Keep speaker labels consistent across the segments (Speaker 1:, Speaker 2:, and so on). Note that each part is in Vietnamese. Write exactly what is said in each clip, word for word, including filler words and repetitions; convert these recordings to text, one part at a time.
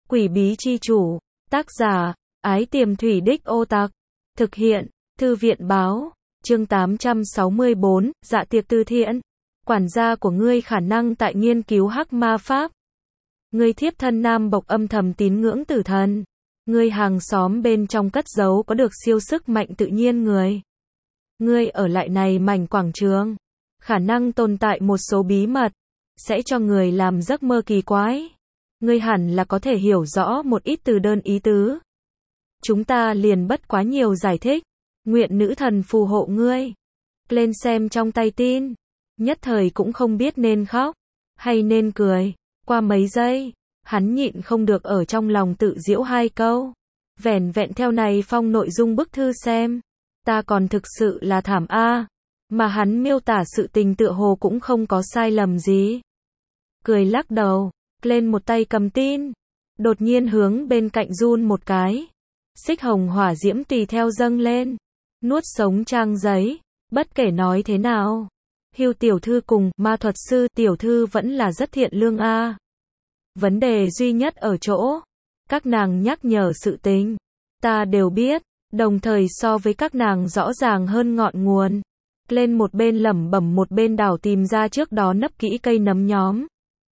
Speaker 1: Quỷ bí chi chủ. Tác giả, Ái Tiềm Thủy Đích Ô Tặc. Thực hiện, Thư viện báo. Chương tám trăm sáu mươi bốn, dạ tiệc từ thiện. Quản gia của ngươi khả năng tại nghiên cứu hắc ma pháp. Ngươi thiếp thân nam bộc âm thầm tín ngưỡng tử thần. Ngươi hàng xóm bên trong cất giấu có được siêu sức mạnh tự nhiên người. Ngươi ở lại này mảnh quảng trường. Khả năng tồn tại một số bí mật. Sẽ cho người làm giấc mơ kỳ quái. Ngươi hẳn là có thể hiểu rõ một ít từ đơn ý tứ. Chúng ta liền bất quá nhiều giải thích. Nguyện nữ thần phù hộ ngươi. Lên xem trong tay tin. Nhất thời cũng không biết nên khóc hay nên cười. Qua mấy giây, hắn nhịn không được ở trong lòng tự giễu hai câu. Vẻn vẹn theo này phong nội dung bức thư xem. Ta còn thực sự là thảm a. Mà hắn miêu tả sự tình tựa hồ cũng không có sai lầm gì. Cười lắc đầu, lên một tay cầm tin. Đột nhiên hướng bên cạnh run một cái. Xích hồng hỏa diễm tùy theo dâng lên. Nuốt sống trang giấy. Bất kể nói thế nào. Hưu tiểu thư cùng ma thuật sư tiểu thư vẫn là rất thiện lương a. Vấn đề duy nhất ở chỗ. Các nàng nhắc nhở sự tình. Ta đều biết. Đồng thời so với các nàng rõ ràng hơn ngọn nguồn. Lên một bên lẩm bẩm một bên đảo tìm ra trước đó nấp kỹ cây nấm nhóm.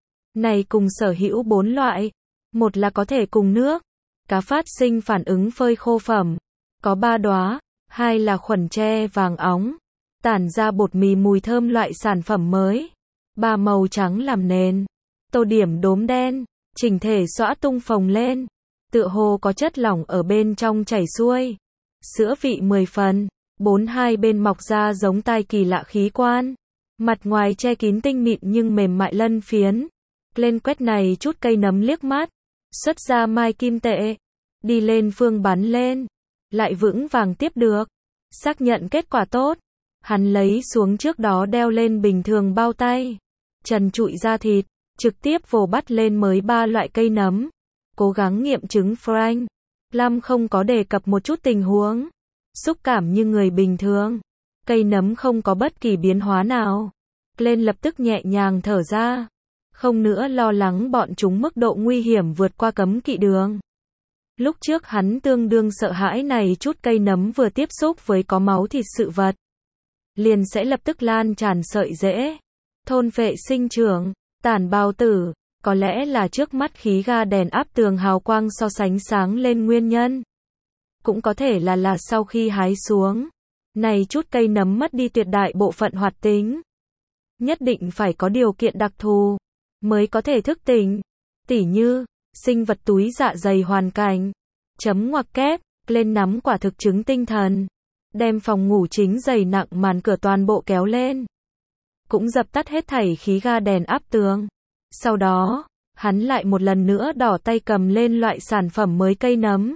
Speaker 1: Này cùng sở hữu bốn loại. Một là có thể cùng nước. Cá phát sinh phản ứng phơi khô phẩm. Có ba đóa. Hai là khuẩn tre vàng óng. Tản ra bột mì mùi thơm loại sản phẩm mới. Ba màu trắng làm nền. Tô điểm đốm đen. Chỉnh thể xõa tung phồng lên. Tựa hồ có chất lỏng ở bên trong chảy xuôi. Sữa vị mười phần. Bốn hai bên mọc ra giống tai kỳ lạ khí quan. Mặt ngoài che kín tinh mịn nhưng mềm mại lân phiến. Lên quét này chút cây nấm liếc mắt. Xuất ra mai kim tệ. Đi lên phương bắn lên. Lại vững vàng tiếp được. Xác nhận kết quả tốt. Hắn lấy xuống trước đó đeo lên bình thường bao tay. Trần trụi da thịt. Trực tiếp vồ bắt lên mới ba loại cây nấm. Cố gắng nghiệm chứng Frank. Lam không có đề cập một chút tình huống. Xúc cảm như người bình thường. Cây nấm không có bất kỳ biến hóa nào. Lên lập tức nhẹ nhàng thở ra. Không nữa lo lắng bọn chúng mức độ nguy hiểm vượt qua cấm kỵ đường. Lúc trước hắn tương đương sợ hãi này chút cây nấm vừa tiếp xúc với có máu thịt sự vật. Liền sẽ lập tức lan tràn sợi rễ. Thôn vệ sinh trưởng, tản bào tử. Có lẽ là trước mắt khí ga đèn áp tường hào quang so sánh sáng lên nguyên nhân. Cũng có thể là là sau khi hái xuống. Này chút cây nấm mất đi tuyệt đại bộ phận hoạt tính. Nhất định phải có điều kiện đặc thù. Mới có thể thức tỉnh. Tỉ như, sinh vật túi dạ dày hoàn cảnh. Chấm ngoặc kép, lên nắm quả thực chứng tinh thần. Đem phòng ngủ chính dày nặng màn cửa toàn bộ kéo lên. Cũng dập tắt hết thảy khí ga đèn áp tường. Sau đó, hắn lại một lần nữa đỏ tay cầm lên loại sản phẩm mới cây nấm.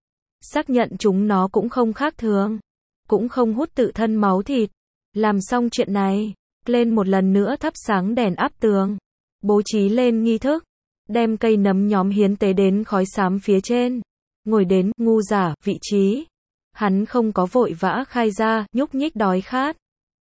Speaker 1: Xác nhận chúng nó cũng không khác thường. Cũng không hút tự thân máu thịt. Làm xong chuyện này, lên một lần nữa thắp sáng đèn áp tường. Bố trí lên nghi thức. Đem cây nấm nhóm hiến tế đến khói xám phía trên. Ngồi đến, ngu giả, vị trí. Hắn không có vội vã khai ra, nhúc nhích đói khát.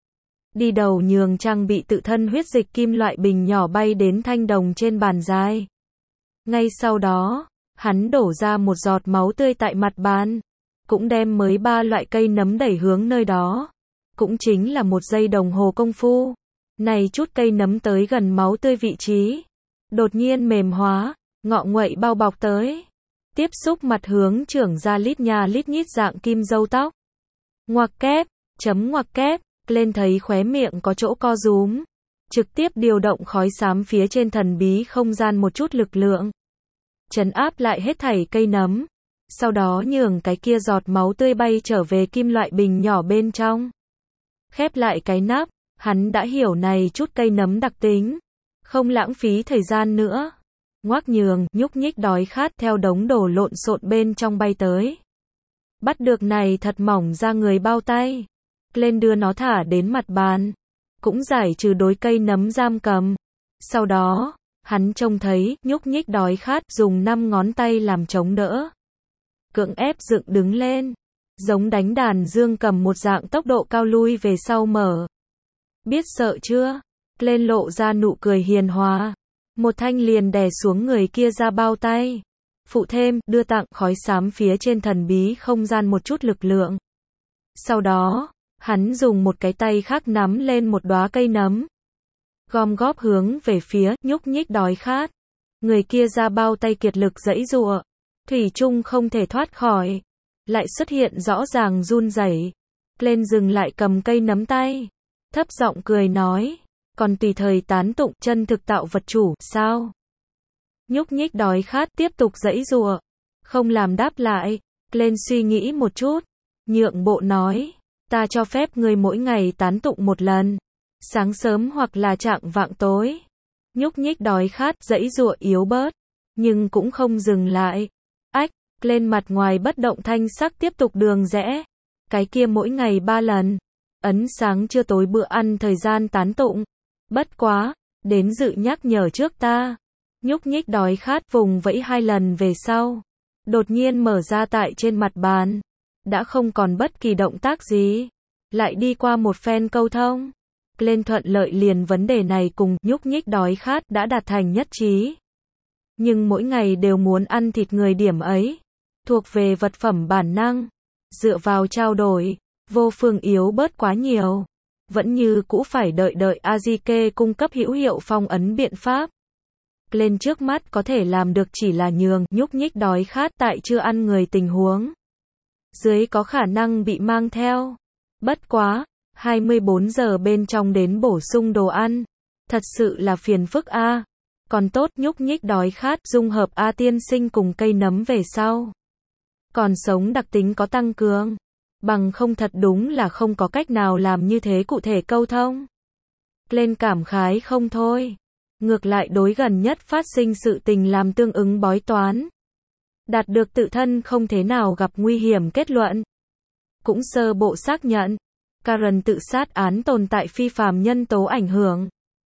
Speaker 1: Đi đầu nhường trang bị tự thân huyết dịch kim loại bình nhỏ bay đến thanh đồng trên bàn dài. Ngay sau đó, hắn đổ ra một giọt máu tươi tại mặt bàn. Cũng đem mới ba loại cây nấm đẩy hướng nơi đó. Cũng chính là một giây đồng hồ công phu. Này chút cây nấm tới gần máu tươi vị trí. Đột nhiên mềm hóa, ngọ nguậy bao bọc tới. Tiếp xúc mặt hướng trưởng ra lít nha lít nhít dạng kim dâu tóc. Ngoặc kép, chấm ngoặc kép, lên thấy khóe miệng có chỗ co rúm. Trực tiếp điều động khói xám phía trên thần bí không gian một chút lực lượng. Trấn áp lại hết thảy cây nấm. Sau đó nhường cái kia giọt máu tươi bay trở về kim loại bình nhỏ bên trong. Khép lại cái nắp, hắn đã hiểu này chút cây nấm đặc tính. Không lãng phí thời gian nữa. Ngoác nhường, nhúc nhích đói khát theo đống đổ lộn xộn bên trong bay tới. Bắt được này thật mỏng ra người bao tay. Lên đưa nó thả đến mặt bàn. Cũng giải trừ đối cây nấm giam cầm. Sau đó, hắn trông thấy, nhúc nhích đói khát dùng năm ngón tay làm chống đỡ. Cưỡng ép dựng đứng lên. Giống đánh đàn dương cầm một dạng tốc độ cao lui về sau mở. Biết sợ chưa? Lên lộ ra nụ cười hiền hòa. Một thanh liền đè xuống người kia ra bao tay. phụ thêm, đưa tặng khói xám phía trên thần bí không gian một chút lực lượng. Sau đó, hắn dùng một cái tay khác nắm lên một đóa cây nấm. Gom góp hướng về phía, nhúc nhích đói khát. Người kia ra bao tay kiệt lực giãy giụa. Thủy chung không thể thoát khỏi. Lại xuất hiện rõ ràng run rẩy. Lên dừng lại cầm cây nấm tay. Thấp giọng cười nói. Còn tùy thời tán tụng chân thực tạo vật chủ, sao? Nhúc nhích đói khát tiếp tục giãy giụa. Không làm đáp lại. Lên suy nghĩ một chút. Nhượng bộ nói. Ta cho phép ngươi mỗi ngày tán tụng một lần. Sáng sớm hoặc là trạng vạng tối. Nhúc nhích đói khát giãy giụa yếu bớt. Nhưng cũng không dừng lại. Ách, lên mặt ngoài bất động thanh sắc tiếp tục đường rẽ. Cái kia mỗi ngày ba lần. Ấn sáng trưa tối bữa ăn thời gian tán tụng. Bất quá, đến dự nhắc nhở trước ta. Nhúc nhích đói khát vùng vẫy hai lần về sau. Đột nhiên mở ra tại trên mặt bàn. Đã không còn bất kỳ động tác gì. Lại đi qua một phen câu thông. Lên thuận lợi liền vấn đề này cùng nhúc nhích đói khát đã đạt thành nhất trí. Nhưng mỗi ngày đều muốn ăn thịt người điểm ấy. Thuộc về vật phẩm bản năng. Dựa vào trao đổi. Vô phương yếu bớt quá nhiều. Vẫn như cũ phải đợi đợi Azike cung cấp hữu hiệu phong ấn biện pháp. Lên trước mắt có thể làm được chỉ là nhường nhúc nhích đói khát tại chưa ăn người tình huống. Dưới có khả năng bị mang theo. Bất quá, hai mươi bốn giờ bên trong đến bổ sung đồ ăn. Thật sự là phiền phức a. Còn tốt nhúc nhích đói khát dung hợp A tiên sinh cùng cây nấm về sau. Còn sống đặc tính có tăng cường. Bằng không thật đúng là không có cách nào làm như thế cụ thể câu thông. Lên cảm khái không thôi. Ngược lại đối gần nhất phát sinh sự tình làm tương ứng bói toán. Đạt được tự thân không thế nào gặp nguy hiểm kết luận. Cũng sơ bộ xác nhận. Karen tự sát án tồn tại phi phàm nhân tố ảnh hưởng.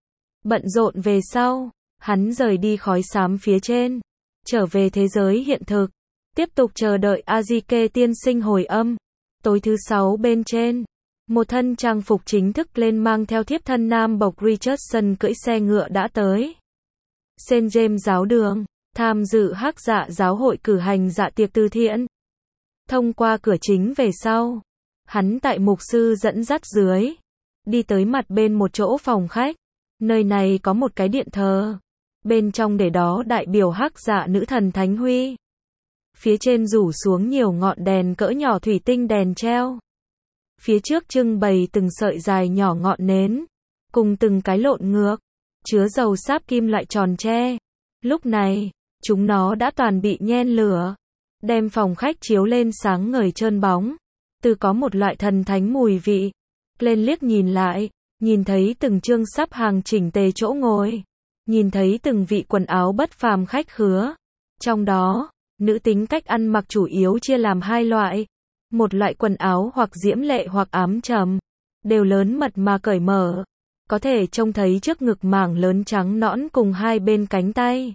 Speaker 1: Bận rộn về sau. Hắn rời đi khói xám phía trên. Trở về thế giới hiện thực. Tiếp tục chờ đợi Azike tiên sinh hồi âm. Tối thứ sáu bên trên. Một thân trang phục chính thức lên mang theo thiếp thân nam bộc Richardson cưỡi xe ngựa đã tới. Saint James giáo đường. Tham dự hắc dạ giáo hội cử hành dạ tiệc từ thiện. Thông qua cửa chính về sau. Hắn tại mục sư dẫn dắt dưới. Đi tới mặt bên một chỗ phòng khách. Nơi này có một cái điện thờ. Bên trong để đó đại biểu hắc dạ nữ thần Thánh Huy. Phía trên rủ xuống nhiều ngọn đèn cỡ nhỏ thủy tinh đèn treo. Phía trước trưng bày từng sợi dài nhỏ ngọn nến. Cùng từng cái lộn ngược. Chứa dầu sáp kim loại tròn tre. Lúc này, chúng nó đã toàn bị nhen lửa. Đem phòng khách chiếu lên sáng ngời trơn bóng. Từ có một loại thần thánh mùi vị. Lên liếc nhìn lại. Nhìn thấy từng chương sắp hàng chỉnh tề chỗ ngồi. Nhìn thấy từng vị quần áo bất phàm khách khứa. Trong đó, nữ tính cách ăn mặc chủ yếu chia làm hai loại. Một loại quần áo hoặc diễm lệ hoặc ám trầm. Đều lớn mật mà cởi mở. Có thể trông thấy trước ngực mảng lớn trắng nõn cùng hai bên cánh tay.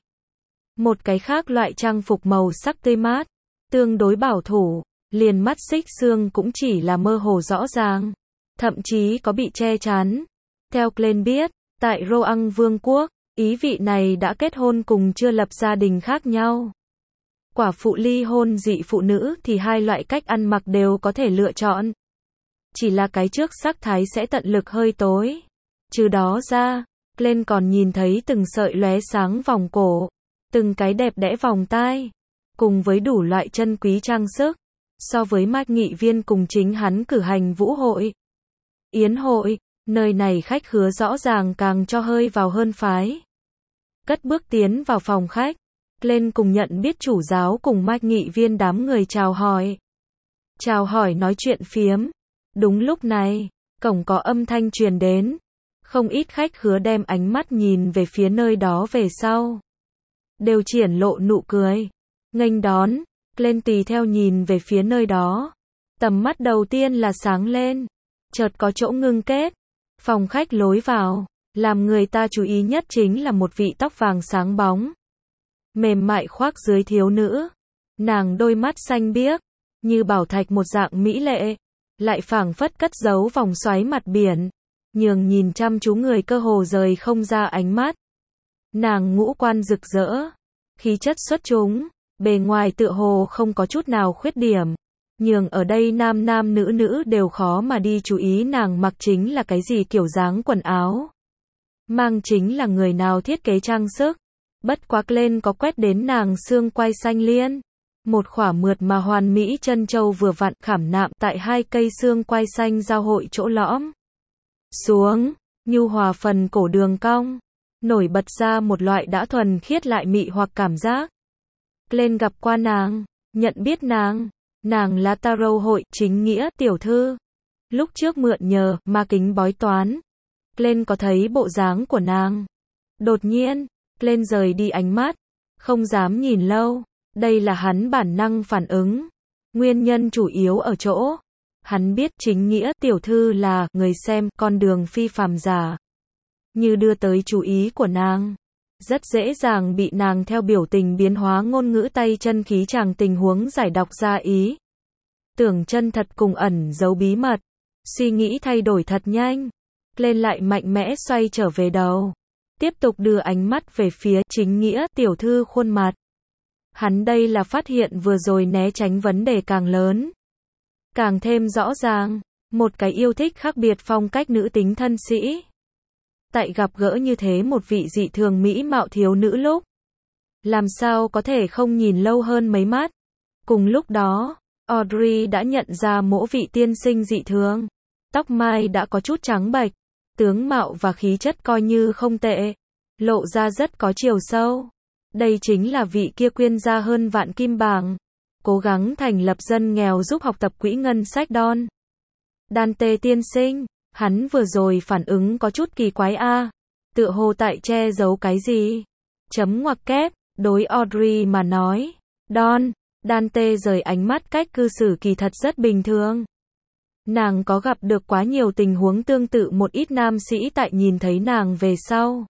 Speaker 1: Một cái khác loại trang phục màu sắc tươi mát. Tương đối bảo thủ. Liền mắt xích xương cũng chỉ là mơ hồ rõ ràng. Thậm chí có bị che chắn. Theo Glenn biết, tại Roang Vương quốc, ý vị này đã kết hôn cùng chưa lập gia đình khác nhau. Quả phụ ly hôn dị phụ nữ thì hai loại cách ăn mặc đều có thể lựa chọn. Chỉ là cái trước sắc thái sẽ tận lực hơi tối. Trừ đó ra, Glenn còn nhìn thấy từng sợi lóe sáng vòng cổ, từng cái đẹp đẽ vòng tai, cùng với đủ loại chân quý trang sức. So với Mạch Nghị Viên cùng chính hắn cử hành vũ hội, yến hội, nơi này khách khứa rõ ràng càng cho hơi vào hơn phái. Cất bước tiến vào phòng khách. Lên cùng nhận biết chủ giáo cùng Mạch Nghị Viên đám người chào hỏi. Chào hỏi nói chuyện phiếm. Đúng lúc này, cổng có âm thanh truyền đến. Không ít khách khứa đem ánh mắt nhìn về phía nơi đó về sau. Đều triển lộ nụ cười. Nghênh đón. Lên tùy theo nhìn về phía nơi đó. Tầm mắt đầu tiên là sáng lên. Chợt có chỗ ngưng kết. Phòng khách lối vào. Làm người ta chú ý nhất chính là một vị tóc vàng sáng bóng. Mềm mại khoác dưới thiếu nữ. Nàng đôi mắt xanh biếc. Như bảo thạch một dạng mỹ lệ. Lại phảng phất cất giấu vòng xoáy mặt biển. Nhường nhìn chăm chú người cơ hồ rời không ra ánh mắt. Nàng ngũ quan rực rỡ. Khí chất xuất chúng. Bề ngoài tựa hồ không có chút nào khuyết điểm. Nhưng ở đây nam nam nữ nữ đều khó mà đi chú ý nàng mặc chính là cái gì kiểu dáng quần áo. Mang chính là người nào thiết kế trang sức. Bất quá lên có quét đến nàng xương quai xanh liên. Một khỏa mượt mà hoàn mỹ chân châu vừa vặn khảm nạm tại hai cây xương quai xanh giao hội chỗ lõm. Xuống, nhu hòa phần cổ đường cong. Nổi bật ra một loại đã thuần khiết lại mị hoặc cảm giác. Lên gặp qua nàng, nhận biết nàng. Nàng là tarot hội chính nghĩa tiểu thư. Lúc trước mượn nhờ ma kính bói toán. Lên có thấy bộ dáng của nàng. Đột nhiên, lên rời đi ánh mắt. Không dám nhìn lâu. Đây là hắn bản năng phản ứng. Nguyên nhân chủ yếu ở chỗ. Hắn biết chính nghĩa tiểu thư là người xem con đường phi phàm giả. Như đưa tới chú ý của nàng. Rất dễ dàng bị nàng theo biểu tình biến hóa ngôn ngữ tay chân khí chàng tình huống giải đọc ra ý. Tưởng chân thật cùng ẩn giấu bí mật. Suy nghĩ thay đổi thật nhanh. Lên lại mạnh mẽ xoay trở về đầu. Tiếp tục đưa ánh mắt về phía chính nghĩa tiểu thư khuôn mặt. Hắn đây là phát hiện vừa rồi né tránh vấn đề càng lớn. Càng thêm rõ ràng. Một cái yêu thích khác biệt phong cách nữ tính thân sĩ. Tại gặp gỡ như thế một vị dị thường mỹ mạo thiếu nữ lúc. Làm sao có thể không nhìn lâu hơn mấy mắt. Cùng lúc đó, Audrey đã nhận ra mỗi vị tiên sinh dị thường. Tóc mai đã có chút trắng bệch. Tướng mạo và khí chất coi như không tệ. Lộ ra rất có chiều sâu. Đây chính là vị kia quyên ra hơn vạn kim bảng. Cố gắng thành lập dân nghèo giúp học tập quỹ ngân sách Don. Dante tiên sinh. Hắn vừa rồi phản ứng có chút kỳ quái a. À. Tựa hồ tại che giấu cái gì. Chấm ngoặc kép. Đối Audrey mà nói. Don. Dante rời ánh mắt cách cư xử kỳ thật rất bình thường. Nàng có gặp được quá nhiều tình huống tương tự một ít nam sĩ tại nhìn thấy nàng về sau.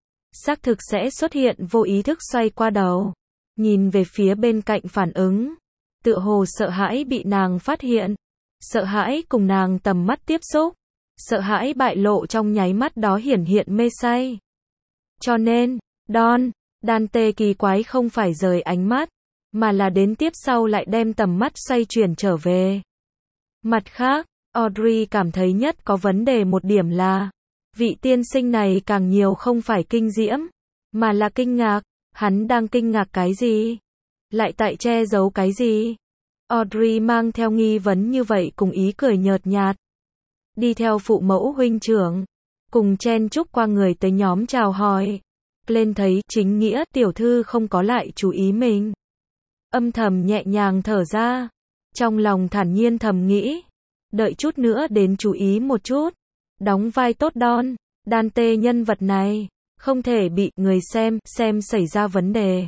Speaker 1: Xác thực sẽ xuất hiện vô ý thức xoay qua đầu. Nhìn về phía bên cạnh phản ứng. Tựa hồ sợ hãi bị nàng phát hiện. Sợ hãi cùng nàng tầm mắt tiếp xúc. Sợ hãi bại lộ trong nháy mắt đó hiển hiện mê say. Cho nên, Don, Dante kỳ quái không phải rời ánh mắt. Mà là đến tiếp sau lại đem tầm mắt xoay chuyển trở về. Mặt khác, Audrey cảm thấy nhất có vấn đề một điểm là. Vị tiên sinh này càng nhiều không phải kinh diễm. Mà là kinh ngạc. Hắn đang kinh ngạc cái gì? Lại tại che giấu cái gì? Audrey mang theo nghi vấn như vậy cùng ý cười nhợt nhạt. Đi theo phụ mẫu huynh trưởng. Cùng chen chúc qua người tới nhóm chào hỏi. Lên thấy chính nghĩa tiểu thư không có lại chú ý mình. Âm thầm nhẹ nhàng thở ra. Trong lòng thản nhiên thầm nghĩ. Đợi chút nữa đến chú ý một chút. Đóng vai tốt Don. Dante nhân vật này. Không thể bị người xem, xem xảy ra vấn đề.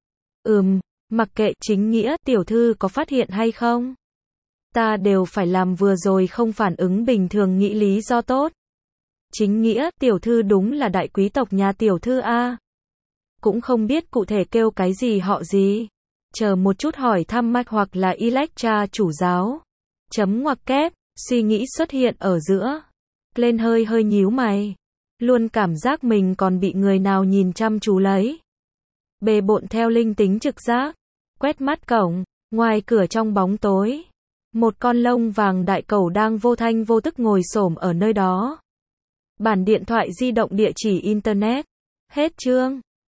Speaker 1: Ừm, mặc kệ chính nghĩa tiểu thư có phát hiện hay không. Ta đều phải làm vừa rồi không phản ứng bình thường nghĩ lý do tốt. Chính nghĩa tiểu thư đúng là đại quý tộc nhà tiểu thư A. Cũng không biết cụ thể kêu cái gì họ gì. Chờ một chút hỏi thăm mạch hoặc là Electra chủ giáo. Chấm ngoặc kép, suy nghĩ xuất hiện ở giữa. Lên hơi hơi nhíu mày. Luôn cảm giác mình còn bị người nào nhìn chăm chú lấy. Bề bộn theo linh tính trực giác. Quét mắt cổng, ngoài cửa trong bóng tối. Một con lông vàng đại cẩu đang vô thanh vô tức ngồi xổm ở nơi đó. Bản điện thoại di động địa chỉ internet. Hết chương.